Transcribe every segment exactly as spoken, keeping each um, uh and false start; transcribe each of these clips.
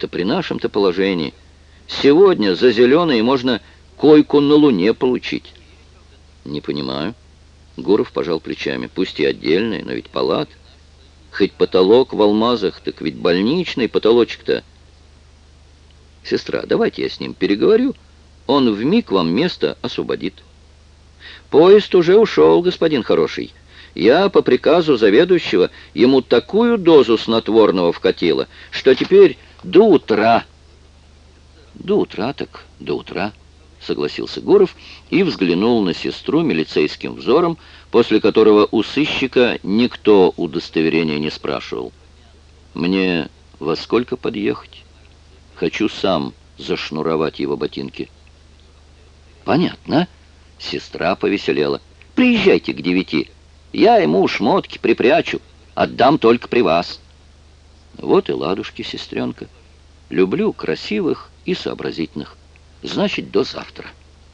Да при нашем-то положении. Сегодня за зеленые можно койку на Луне получить. Не понимаю. Гуров пожал плечами. Пусть и отдельные, но ведь палат. Хоть потолок в алмазах, так ведь больничный потолочек-то. Сестра, давайте я с ним переговорю. Он вмиг вам место освободит. Поезд уже ушел, господин хороший. Я по приказу заведующего ему такую дозу снотворного вкатила, что теперь до утра. До утра так, до утра, согласился Гуров и взглянул на сестру милицейским взором, после которого у сыщика никто удостоверения не спрашивал. Мне во сколько подъехать? Хочу сам зашнуровать его ботинки. Понятно. Сестра повеселела. Приезжайте к девяти. Я ему шмотки припрячу. Отдам только при вас. Вот и ладушки, сестренка. Люблю красивых и сообразительных. Значит, до завтра.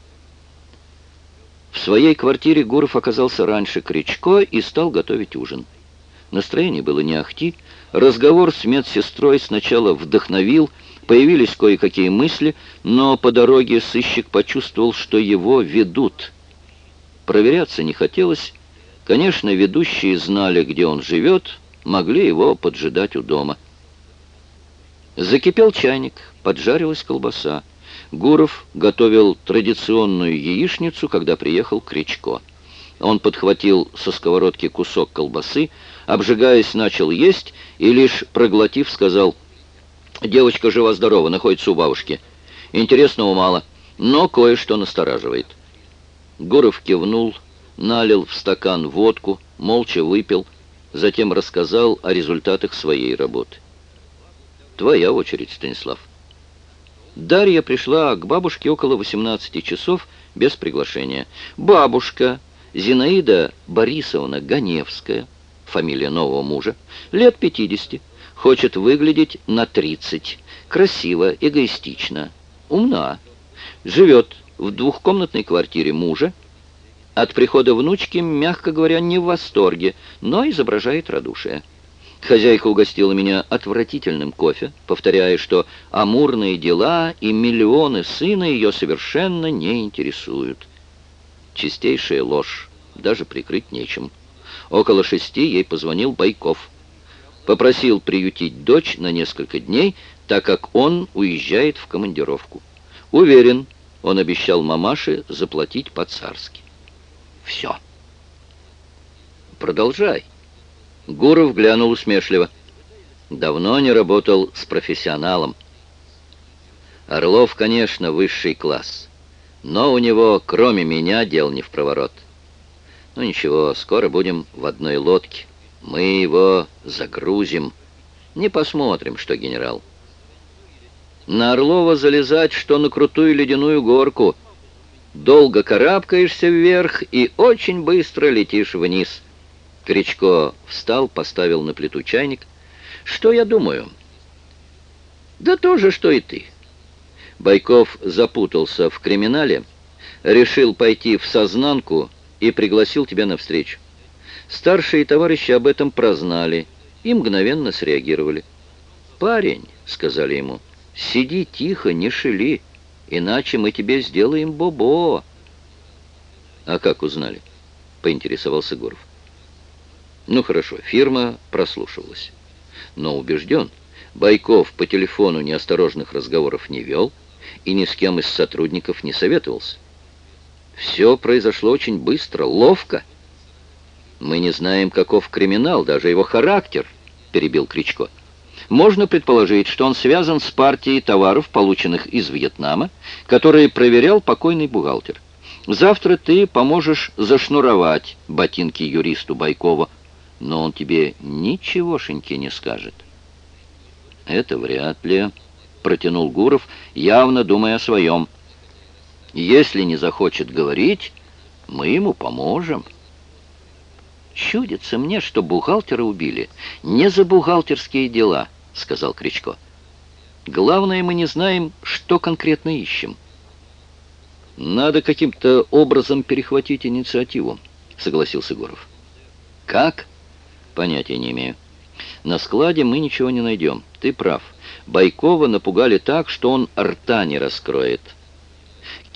В своей квартире Гуров оказался раньше Кричко и стал готовить ужин. Настроение было не ахти. Разговор с медсестрой сначала вдохновил, появились кое-какие мысли, но по дороге сыщик почувствовал, что его ведут. Проверяться не хотелось. Конечно, ведущие знали, где он живет, могли его поджидать у дома. Закипел чайник, поджарилась колбаса. Гуров готовил традиционную яичницу, когда приехал Кричко. Он подхватил со сковородки кусок колбасы, обжигаясь, начал есть и, лишь проглотив, сказал: «Девочка жива-здорова, находится у бабушки. Интересного мало, но кое-что настораживает». Гуров кивнул, налил в стакан водку, молча выпил, затем рассказал о результатах своей работы. «Твоя очередь, Станислав». Дарья пришла к бабушке около восемнадцати часов без приглашения. Бабушка Зинаида Борисовна Ганевская, фамилия нового мужа, лет пятидесяти, хочет выглядеть на тридцать, красиво, эгоистично, умна, живет в двухкомнатной квартире мужа, от прихода внучки, мягко говоря, не в восторге, но изображает радушие. Хозяйка угостила меня отвратительным кофе, повторяя, что амурные дела и миллионы сына ее совершенно не интересуют. Чистейшая ложь, даже прикрыть нечем. Около шести ей позвонил Байков. Попросил приютить дочь на несколько дней, так как он уезжает в командировку. Уверен, он обещал мамаше заплатить по-царски. Все. Продолжай. Гуров глянул усмешливо. Давно не работал с профессионалом. Орлов, конечно, высший класс, но у него, кроме меня, дел не впроворот. Ну ничего, скоро будем в одной лодке. Мы его загрузим. Не посмотрим, что генерал. На Орлова залезать, что на крутую ледяную горку. Долго карабкаешься вверх и очень быстро летишь вниз. Кричко встал, поставил на плиту чайник. Что я думаю? Да то же, что и ты. Байков запутался в криминале, решил пойти в сознанку и пригласил тебя навстречу. Старшие товарищи об этом прознали и мгновенно среагировали. «Парень», — сказали ему, — «сиди тихо, не шели, иначе мы тебе сделаем бобо». «А как узнали?» — поинтересовался Гуров. Ну хорошо, фирма прослушивалась. Но убежден, Байков по телефону неосторожных разговоров не вел и ни с кем из сотрудников не советовался. Все произошло очень быстро, ловко. Мы не знаем, каков криминал, даже его характер, перебил Кричко. Можно предположить, что он связан с партией товаров, полученных из Вьетнама, которые проверял покойный бухгалтер. Завтра ты поможешь зашнуровать ботинки юристу Байкова, но он тебе ничегошеньки не скажет. Это вряд ли, протянул Гуров, явно думая о своем. Если не захочет говорить, мы ему поможем. Чудится мне, что бухгалтера убили не за бухгалтерские дела, сказал Кричко. Главное, мы не знаем, что конкретно ищем. Надо каким-то образом перехватить инициативу, согласился Гуров. Как? Понятия не имею. На складе мы ничего не найдем. Ты прав. Байкова напугали так, что он рта не раскроет.